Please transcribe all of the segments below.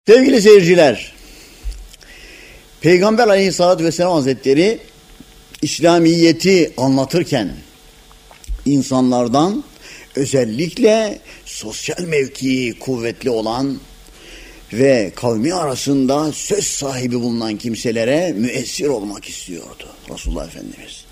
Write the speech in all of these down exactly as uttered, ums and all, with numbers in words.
Sevgili seyirciler, Peygamber Aleyhisselatü Vesselam Hazretleri İslamiyet'i anlatırken insanlardan özellikle sosyal mevkii kuvvetli olan ve kavmi arasında söz sahibi bulunan kimselere müessir olmak istiyordu Resulullah Efendimiz.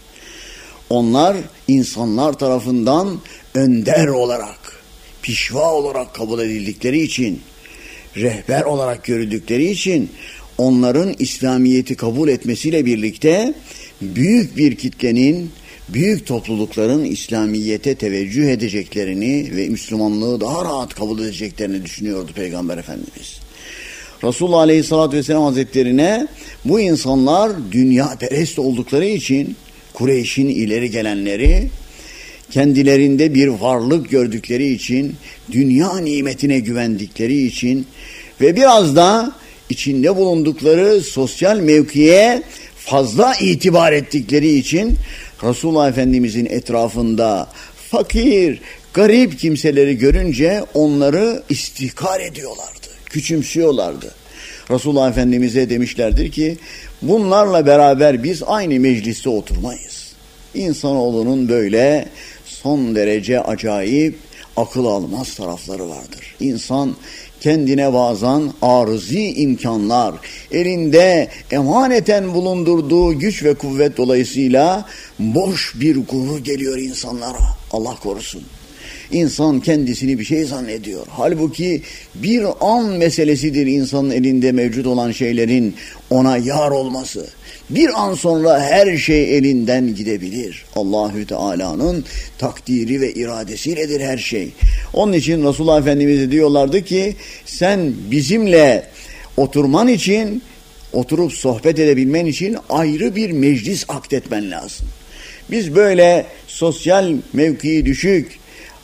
Onlar insanlar tarafından önder olarak, pişva olarak kabul edildikleri için, rehber olarak görüldükleri için onların İslamiyet'i kabul etmesiyle birlikte büyük bir kitlenin, büyük toplulukların İslamiyet'e teveccüh edeceklerini ve Müslümanlığı daha rahat kabul edeceklerini düşünüyordu Peygamber Efendimiz. Resulullah Aleyhisselatü Vesselam Hazretlerine bu insanlar dünya perest oldukları için Kureyş'in ileri gelenleri, kendilerinde bir varlık gördükleri için, dünya nimetine güvendikleri için ve biraz da içinde bulundukları sosyal mevkiye fazla itibar ettikleri için Resulullah Efendimizin etrafında fakir, garip kimseleri görünce onları istihkar ediyorlardı, küçümsüyorlardı. Resulullah Efendimiz'e demişlerdir ki bunlarla beraber biz aynı mecliste oturmayız. İnsanoğlunun böyle son derece acayip, akıl almaz tarafları vardır. İnsan kendine bazen arızi imkanlar, elinde emaneten bulundurduğu güç ve kuvvet dolayısıyla boş bir gurur geliyor insanlara. Allah korusun. İnsan kendisini bir şey zannediyor. Halbuki bir an meselesidir insanın elinde mevcut olan şeylerin ona yar olması. Bir an sonra her şey elinden gidebilir. Allahü Teala'nın takdiri ve iradesiyledir her şey. Onun için Resulullah Efendimiz'e diyorlardı ki sen bizimle oturman için, oturup sohbet edebilmen için ayrı bir meclis akdetmen lazım. Biz böyle sosyal mevkii düşük,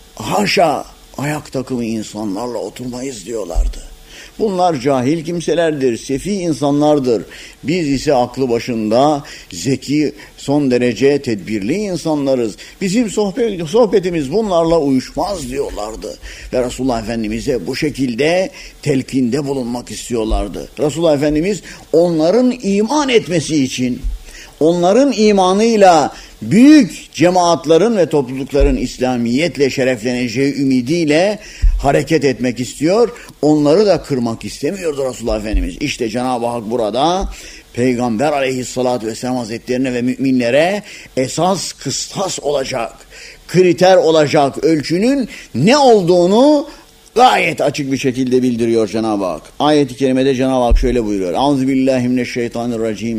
haşa ayak takımı insanlarla oturmayız diyorlardı. Bunlar cahil kimselerdir, sefi insanlardır. Biz ise aklı başında, zeki, son derece tedbirli insanlarız. Bizim sohbet, sohbetimiz bunlarla uyuşmaz diyorlardı. Ve Resulullah Efendimiz'e bu şekilde telkinde bulunmak istiyorlardı. Resulullah Efendimiz onların iman etmesi için, onların imanıyla büyük cemaatlerin ve toplulukların İslamiyetle şerefleneceği ümidiyle hareket etmek istiyor. Onları da kırmak istemiyordu Resulullah Efendimiz. İşte Cenab-ı Hak burada Peygamber Aleyhisselatü Vesselam Hazretlerine ve müminlere esas kıstas olacak, kriter olacak ölçünün ne olduğunu gayet açık bir şekilde bildiriyor Cenab-ı Hak. Ayet-i kerimede Cenab-ı Hak şöyle buyuruyor. Euzubillahimineşşeytanirracim.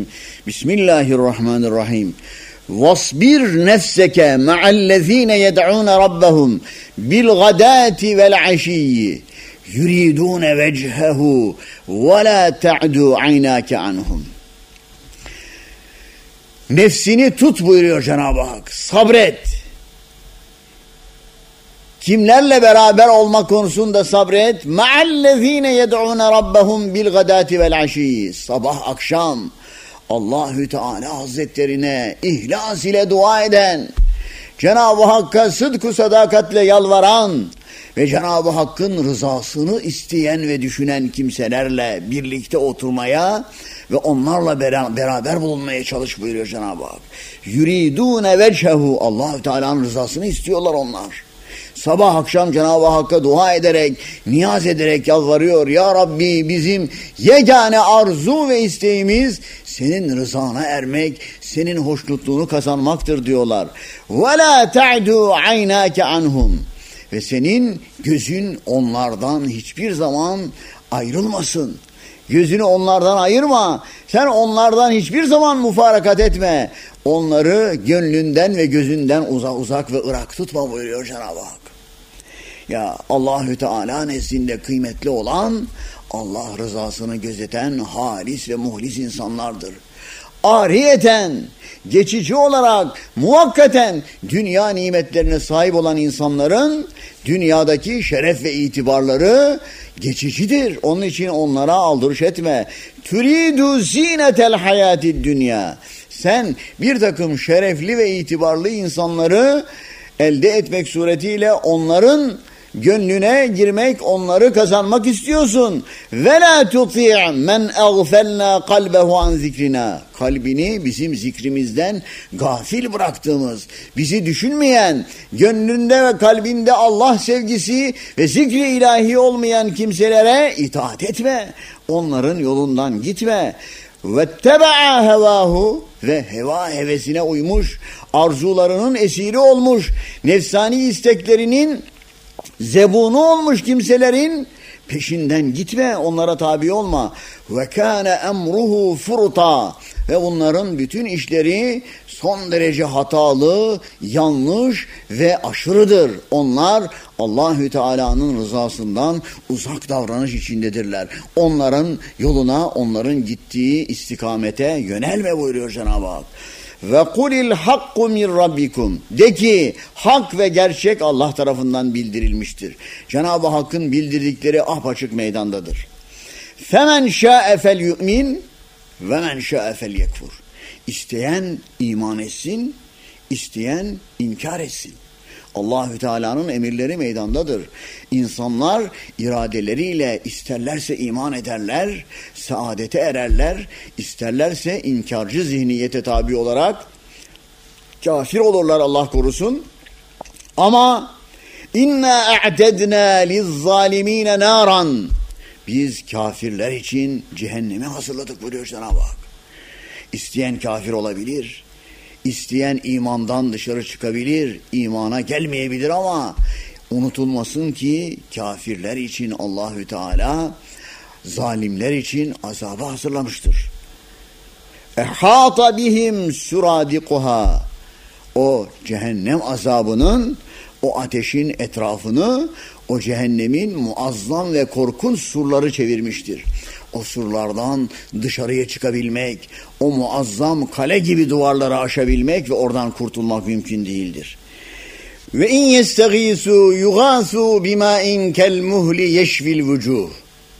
Bismillahirrahmanirrahim. وَاصْبِرْ نَفْسَكَ مَعَ الَّذ۪ينَ يَدْعُونَ رَبَّهُمْ بِالْغَدَاةِ وَالْعَشِيِّ يُرِيدُونَ وَجْهَهُ وَلَا تَعْدُوا عَيْنَاكَ عَنْهُمْ. Nefsini tut buyuruyor Cenab-ı Hak. Sabret. Kimlerle beraber olma konusunda sabret? مَعَ الَّذ۪ينَ يَدْعُونَ رَبَّهُمْ بِالْغَدَاةِ وَالْعَشِيِّ. Sabah akşam Allahü Teala Hazretlerine ihlas ile dua eden, Cenab-ı Hakk'a sıdk-ı sadakatle yalvaran ve Cenab-ı Hakk'ın rızasını isteyen ve düşünen kimselerle birlikte oturmaya ve onlarla beraber bulunmaya çalış buyuruyor Cenab-ı Hak. Yuridune vechehu. Allahü Teala'nın rızasını istiyorlar onlar. Sabah akşam Cenab-ı Hakk'a dua ederek, niyaz ederek yalvarıyor. Ya Rabbi, bizim yegane arzu ve isteğimiz senin rızana ermek, senin hoşnutluğunu kazanmaktır diyorlar. وَلَا تَعْدُوا عَيْنَاكَ عَنْهُمْ. Ve senin gözün onlardan hiçbir zaman ayrılmasın. Gözünü onlardan ayırma. Sen onlardan hiçbir zaman mufarakat etme. Onları gönlünden ve gözünden uzak uzak ve ırak tutma buyuruyor Cenab-ı Hak. Ya Allahü Teala nezdinde kıymetli olan, Allah rızasını gözeten halis ve muhlis insanlardır. Ariyeten, geçici olarak, muvakkaten dünya nimetlerine sahip olan insanların dünyadaki şeref ve itibarları geçicidir. Onun için onlara aldırış etme. Turidu zinetel hayatid dünya. Sen bir takım şerefli ve itibarlı insanları elde etmek suretiyle onların gönlüne girmek, onları kazanmak istiyorsun. Ve la tuti' men aghfalna kalbehu an zikrina. Kalbini bizim zikrimizden gafil bıraktığımız, bizi düşünmeyen, gönlünde ve kalbinde Allah sevgisi ve zikri ilahi olmayan kimselere itaat etme. Onların yolundan gitme. وَاتَّبَعَ هَوَاهُ ve heva hevesine uymuş, arzularının esiri olmuş, nefsani isteklerinin zebunu olmuş kimselerin peşinden gitme, onlara tabi olma. وَكَانَ اَمْرُهُ فُرُطًا ve bunların bütün işleri son derece hatalı, yanlış ve aşırıdır. Onlar Allahü Teala'nın rızasından uzak davranış içindedirler. Onların yoluna, onların gittiği istikamete yönelme buyuruyor Cenab-ı Hak. Ve kulil hakku min rabbikum. De ki hak ve gerçek Allah tarafından bildirilmiştir. Cenab-ı Hakk'ın bildirdikleri apaçık meydandadır. Femen şa'e fel yu'min ve men şa'e fel yekfur. İsteyen iman etsin, isteyen inkar etsin. Allahü Teala'nın emirleri meydandadır. İnsanlar iradeleriyle isterlerse iman ederler, saadete ererler, isterlerse inkarcı zihniyete tabi olarak kafir olurlar, Allah korusun. Ama inna a'tedna lizzâlimîne nâran. Biz kafirler için cehennemi hazırladık buyuruyor Cenab-ı Hak. İsteyen kafir olabilir, İsteyen imandan dışarı çıkabilir, imana gelmeyebilir ama unutulmasın ki kafirler için Allahü Teala zalimler için azabı hazırlamıştır. Ehata bihim suradikuha. O cehennem azabının, o ateşin etrafını, o cehennemin muazzam ve korkunç surları çevirmiştir. O surlardan dışarıya çıkabilmek, o muazzam kale gibi duvarları aşabilmek ve oradan kurtulmak mümkün değildir. Ve in yestagîsû yugâsû bimâin kel muhli yeşvil vücûh.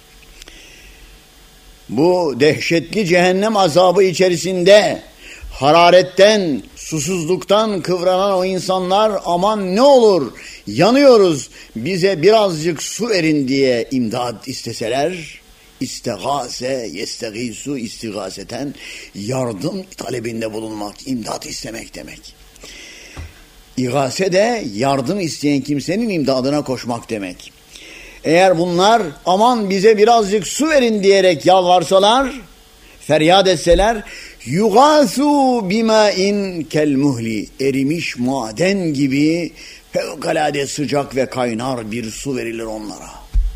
Bu dehşetli cehennem azabı içerisinde hararetten, susuzluktan kıvranan o insanlar aman ne olur yanıyoruz, bize birazcık su verin diye imdad isteseler, İstegâse, yestegîsû istigaseten yardım talebinde bulunmak, imdat istemek demek. İgase de yardım isteyen kimsenin imdadına koşmak demek. Eğer bunlar aman bize birazcık su verin diyerek yalvarsalar, feryat etseler, yugâsû bimâin kel muhli, erimiş maden gibi fevkalade sıcak ve kaynar bir su verilir onlara.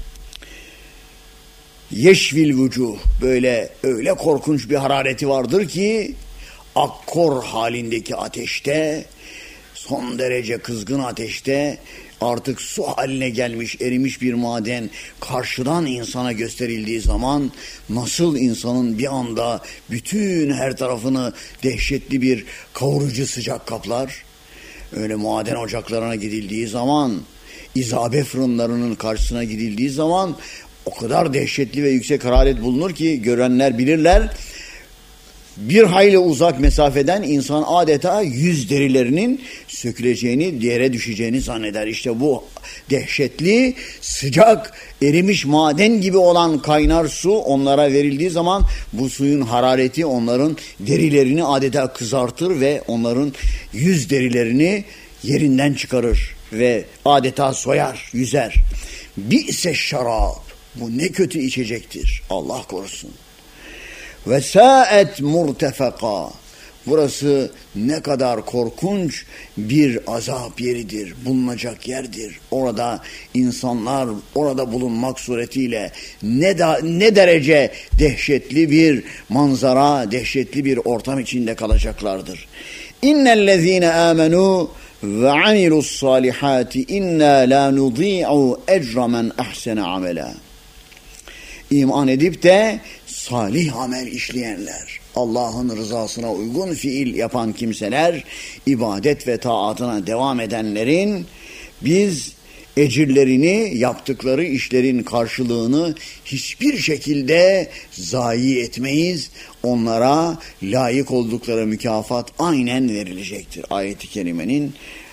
Yeşvil vücuh, böyle öyle korkunç bir harareti vardır ki akkor halindeki ateşte, son derece kızgın ateşte artık su haline gelmiş, erimiş bir maden karşıdan insana gösterildiği zaman nasıl insanın bir anda bütün her tarafını dehşetli bir kavurucu sıcak kaplar, öyle maden ocaklarına gidildiği zaman, izabe fırınlarının karşısına gidildiği zaman o kadar dehşetli ve yüksek hararet bulunur ki görenler bilirler. Bir hayli uzak mesafeden insan adeta yüz derilerinin söküleceğini, yere düşeceğini zanneder. İşte bu dehşetli, sıcak, erimiş maden gibi olan kaynar su onlara verildiği zaman bu suyun harareti onların derilerini adeta kızartır ve onların yüz derilerini yerinden çıkarır ve adeta soyar, yüzer. Bi'se şarab. Bu ne kötü içecektir. Allah korusun. Ve sâet murtefeka. Burası ne kadar korkunç bir azap yeridir, bulunacak yerdir. Orada insanlar orada bulunmak suretiyle ne da, ne derece dehşetli bir manzara, dehşetli bir ortam içinde kalacaklardır. İnnellezîne âmenû ve amilus salihati inna la nudî'u ecra men ahsene amela. İman edip de salih amel işleyenler, Allah'ın rızasına uygun fiil yapan kimseler, ibadet ve taatına devam edenlerin biz ecirlerini, yaptıkları işlerin karşılığını hiçbir şekilde zayi etmeyiz. Onlara layık oldukları mükafat aynen verilecektir. Ayet-i kerimenin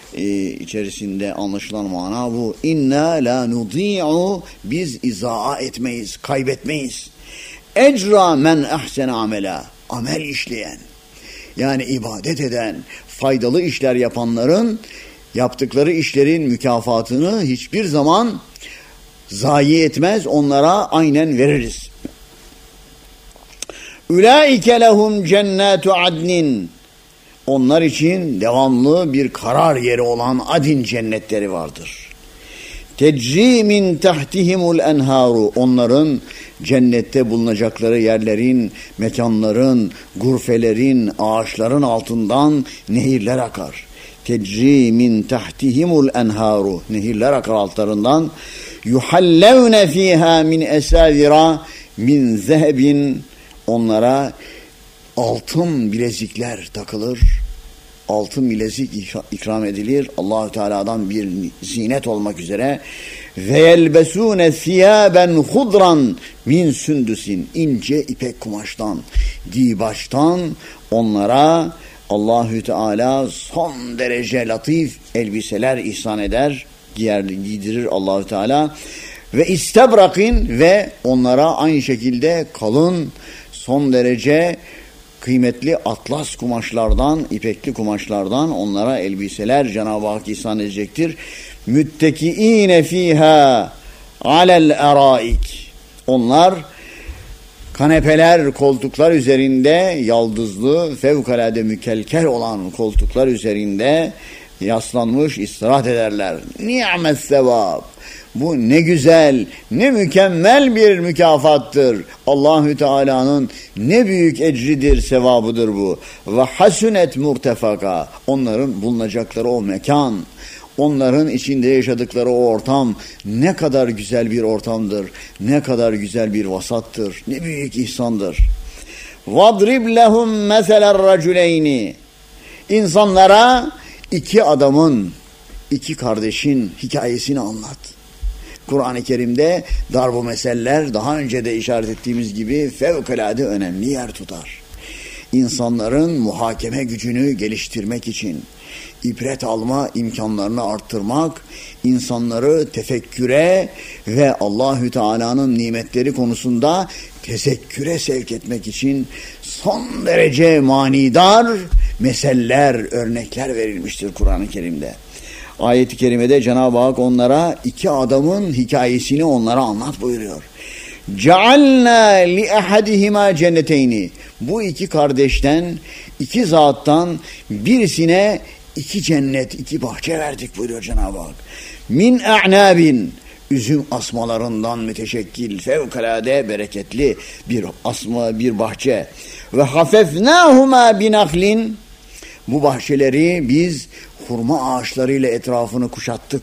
e, içerisinde anlaşılan mana bu. İnna la nudi'u, biz izaa etmeyiz, kaybetmeyiz. Ecra men ahsene amela, amel işleyen, yani ibadet eden, faydalı işler yapanların yaptıkları işlerin mükafatını hiçbir zaman zayi etmez, onlara aynen veririz. Ulaike lehum cennatu adnin, onlar için devamlı bir karar yeri olan Adin cennetleri vardır. Tecri min tahtihimul enharu, onların cennette bulunacakları yerlerin, mekanların, gurfelerin, ağaçların altından nehirler akar. Tecri min tahtihimul enharu, nehirler akar altlarından. Yuhallevne fiha min esavira min zehebin, onlara altın bilezikler takılır. Altın bilezik ikram edilir. Allahü Teala'dan bir zinet olmak üzere. Ve yelbesune thiyaben hudran min sündusin, ince ipek kumaştan, dibaçtan onlara Allahü Teala son derece latif elbiseler ihsan eder, giyer, giydirir Allahü Teala. Ve istebrakin, ve onlara aynı şekilde kalın, son derece kıymetli atlas kumaşlardan, ipekli kumaşlardan onlara elbiseler Cenab-ı Hak ihsan edecektir. Müttekiine fiha alel eraik, onlar kanepeler, koltuklar üzerinde, yaldızlı, fevkalade mükelkel olan koltuklar üzerinde yaslanmış istirahat ederler. Ni'mes sevab, bu ne güzel, ne mükemmel bir mükafattır. Allahü Teala'nın ne büyük ecridir, sevabıdır bu. Ve hasunet murtefaka, onların bulunacakları o mekan, onların içinde yaşadıkları o ortam ne kadar güzel bir ortamdır, ne kadar güzel bir vasattır, ne büyük ihsandır. وَضْرِبْ لَهُمْ مَثَلَ الرَّجُلَيْنِ, İnsanlara iki adamın, iki kardeşin hikayesini anlat. Kur'an-ı Kerim'de darbu meseller daha önce de işaret ettiğimiz gibi fevkalade önemli yer tutar. İnsanların muhakeme gücünü geliştirmek için, ibret alma imkanlarını arttırmak, insanları tefekküre ve Allahü Teala'nın nimetleri konusunda tezekküre sevk etmek için son derece manidar meseller, örnekler verilmiştir Kur'an-ı Kerim'de. Ayet-i kerimede Cenab-ı Hak onlara iki adamın hikayesini onlara anlat buyuruyor. Cealna li ahadihima cenneteyni, bu iki kardeşten, iki zattan birisine iki cennet, iki bahçe verdik buyuruyor Cenab-ı Hak. Min a'nabin, üzüm asmalarından müteşekkil, fevkalade bereketli bir asma, bir bahçe. Ve hafefnâhuma binahlin, bu bahçeleri biz hurma ağaçlarıyla etrafını kuşattık.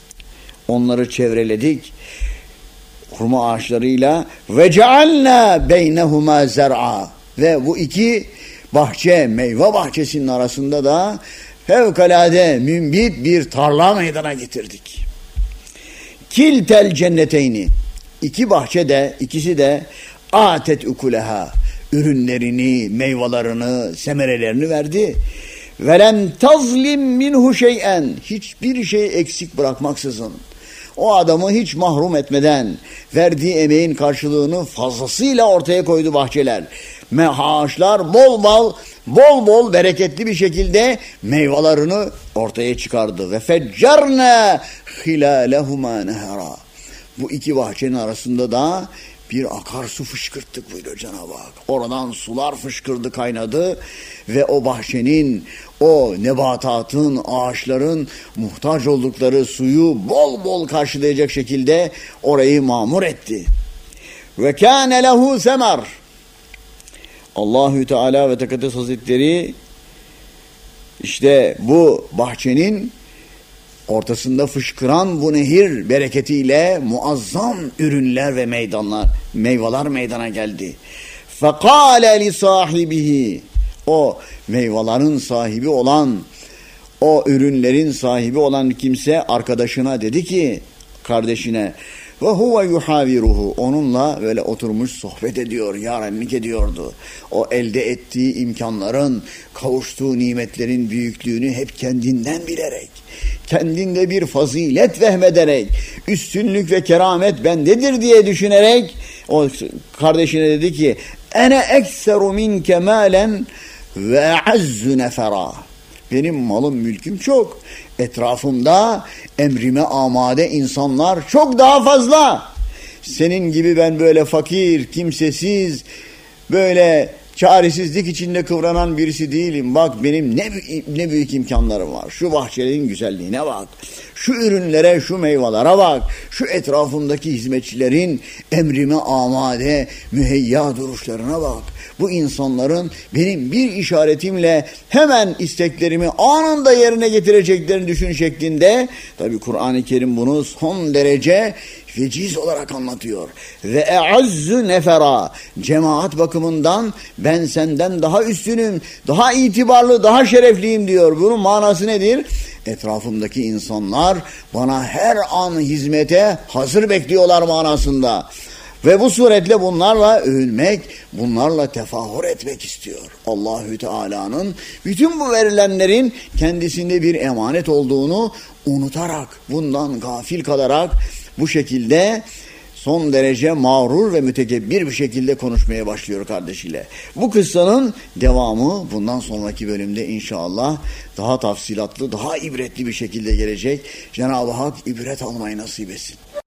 Onları çevreledik hurma ağaçlarıyla. Ve cealna beynehuma zer'a, ve bu iki bahçe, meyve bahçesinin arasında da fevkalade mümbit bir tarla meydana getirdik. Kiltel cenneteyni, iki bahçe de, ikisi de atet ukuleha, ürünlerini, meyvelerini, semerelerini verdi. Velem tazlim minhu şey'en, hiçbir şey eksik bırakmaksızın, o adamı hiç mahrum etmeden verdiği emeğin karşılığını fazlasıyla ortaya koydu bahçeler. Ağaçlar bol bol, bol bol bereketli bir şekilde meyvelerini ortaya çıkardı. Ve feccarna hilalehuma nehara, bu iki bahçenin arasında da bir akarsu fışkırttık buyuruyor Cenab-ı Hak. Oradan sular fışkırdı, kaynadı ve o bahçenin, o nebatatın, ağaçların muhtaç oldukları suyu bol bol karşılayacak şekilde orayı mamur etti. Ve kâne lehu semer, Allahü Teala ve Tekaddes Hazretleri işte bu bahçenin ortasında fışkıran bu nehir bereketiyle muazzam ürünler ve meydanlar, meyveler meydana geldi. فَقَالَ لِصَاحِبِهِ, o meyvelerin sahibi olan, o ürünlerin sahibi olan kimse arkadaşına dedi ki, kardeşine, ve huve yuhaviruhu. Onunla böyle oturmuş sohbet ediyor, yarenlik ediyordu. O elde ettiği imkanların, kavuştuğu nimetlerin büyüklüğünü hep kendinden bilerek, kendinde bir fazilet vehmederek, üstünlük ve keramet bendedir diye düşünerek o kardeşine dedi ki: ene ekseru minke malen ve azzu nefera. Benim malım mülküm çok. Etrafımda emrime amade insanlar çok daha fazla. Senin gibi ben böyle fakir, kimsesiz, böyle çaresizlik içinde kıvranan birisi değilim. Bak benim ne, ne büyük imkanlarım var. Şu bahçelerin güzelliğine bak. Şu ürünlere, şu meyvelere bak. Şu etrafımdaki hizmetçilerin emrime amade, müheyya duruşlarına bak. Bu insanların benim bir işaretimle hemen isteklerimi anında yerine getireceklerini düşün şeklinde. Tabi Kur'an-ı Kerim bunu son derece veciz olarak anlatıyor. Ve e'azzu nefera, cemaat bakımından ben senden daha üstünüm, daha itibarlı, daha şerefliyim diyor. Bunun manası nedir? Etrafımdaki insanlar bana her an hizmete hazır bekliyorlar manasında. Ve bu suretle bunlarla övünmek, bunlarla tefahür etmek istiyor. Allahü Teala'nın bütün bu verilenlerin kendisinde bir emanet olduğunu unutarak, bundan gafil kalarak bu şekilde son derece mağrur ve mütekebbir bir şekilde konuşmaya başlıyor kardeşiyle. Bu kıssanın devamı bundan sonraki bölümde inşallah daha tafsilatlı, daha ibretli bir şekilde gelecek. Cenab-ı Hak ibret almayı nasip etsin.